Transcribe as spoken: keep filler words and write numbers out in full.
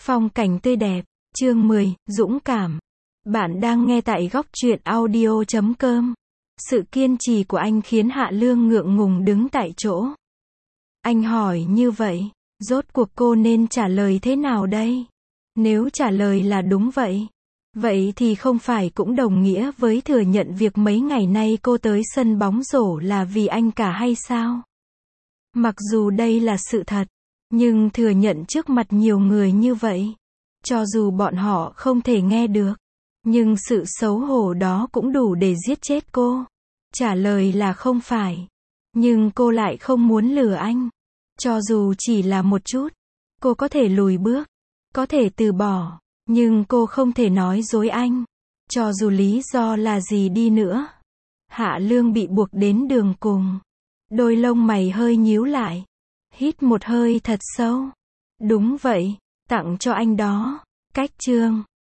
Phong cảnh tươi đẹp. Chương mười, Dũng cảm. Bạn đang nghe tại góc truyện audio chấm com. Sự kiên trì của anh khiến Hạ Lương ngượng ngùng đứng tại chỗ. Anh hỏi như vậy, rốt cuộc cô nên trả lời thế nào đây? Nếu trả lời là đúng vậy, vậy thì không phải cũng đồng nghĩa với thừa nhận việc mấy ngày nay cô tới sân bóng rổ là vì anh cả hay sao? Mặc dù đây là sự thật, nhưng thừa nhận trước mặt nhiều người như vậy, cho dù bọn họ không thể nghe được, nhưng sự xấu hổ đó cũng đủ để giết chết cô. Trả lời là không phải, nhưng cô lại không muốn lừa anh. Cho dù chỉ là một chút, cô có thể lùi bước, có thể từ bỏ, nhưng cô không thể nói dối anh, cho dù lý do là gì đi nữa. Hạ Lương bị buộc đến đường cùng. Đôi lông mày hơi nhíu lại. Hít một hơi thật sâu. Đúng vậy, tặng cho anh đó. Cách chương